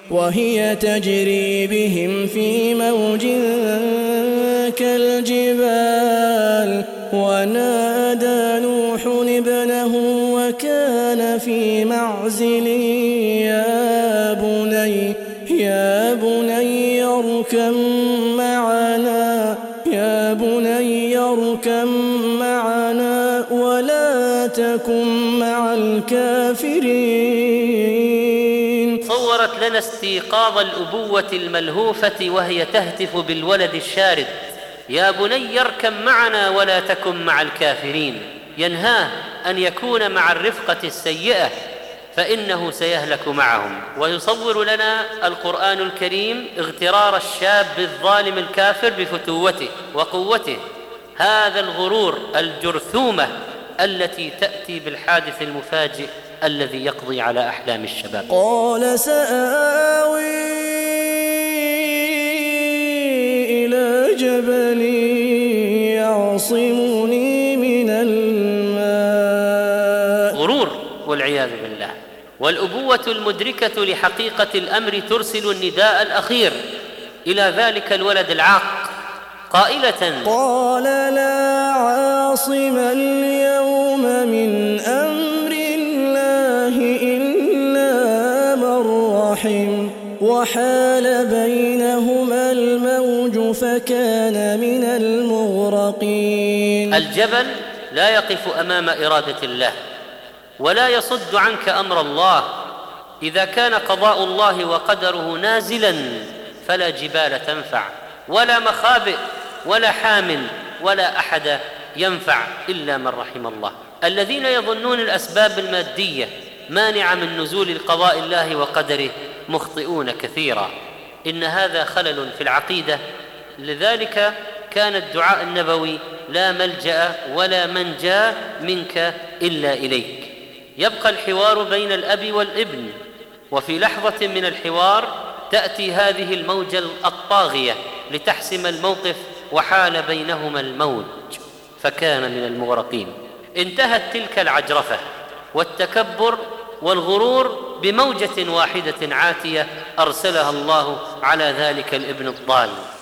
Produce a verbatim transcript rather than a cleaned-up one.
وهي تجري بهم في موج كالجبال ونادى نوح ابنه وكان في معزل يا بني يا بني اركب معنا يا بني اركب معنا ولا تكن مع الكافرين. صورت لنا استيقاظ الأبوة الملهوفة وهي تهتف بالولد الشارد: يا بني اركب معنا ولا تكن مع الكافرين، ينهاه أن يكون مع الرفقة السيئة فإنه سيهلك معهم. ويصور لنا القرآن الكريم اغترار الشاب الظالم الكافر بفتوته وقوته، هذا الغرور الجرثومة التي تأتي بالحادث المفاجئ الذي يقضي على أحلام الشباب. قال سآوي إلى جبل يعصمني من الماء. غرور والعياذ بالله. والأبوة المدركة لحقيقة الأمر ترسل النداء الأخير إلى ذلك الولد العاق قائلة: قال لا عاصم اليوم من أمر الله إلا من رحم وحال بينهما الموج فكان من المغرقين. الجبل لا يقف أمام إرادة الله ولا يصد عنك أمر الله. إذا كان قضاء الله وقدره نازلا فلا جبال تنفع ولا مخابئ ولا حام ولا أحد ينفع إلا من رحم الله. الذين يظنون الأسباب المادية مانعة من نزول قضاء الله وقدره مخطئون كثيرا. إن هذا خلل في العقيدة. لذلك كان الدعاء النبوي: لا ملجأ ولا منجا منك إلا إليك. يبقى الحوار بين الأب والابن، وفي لحظة من الحوار تأتي هذه الموجة الطاغية لتحسم الموقف وحال بينهما الموج فكان من المغرقين. انتهت تلك العجرفة والتكبر والغرور بموجة واحدة عاتية أرسلها الله على ذلك الابن الضال.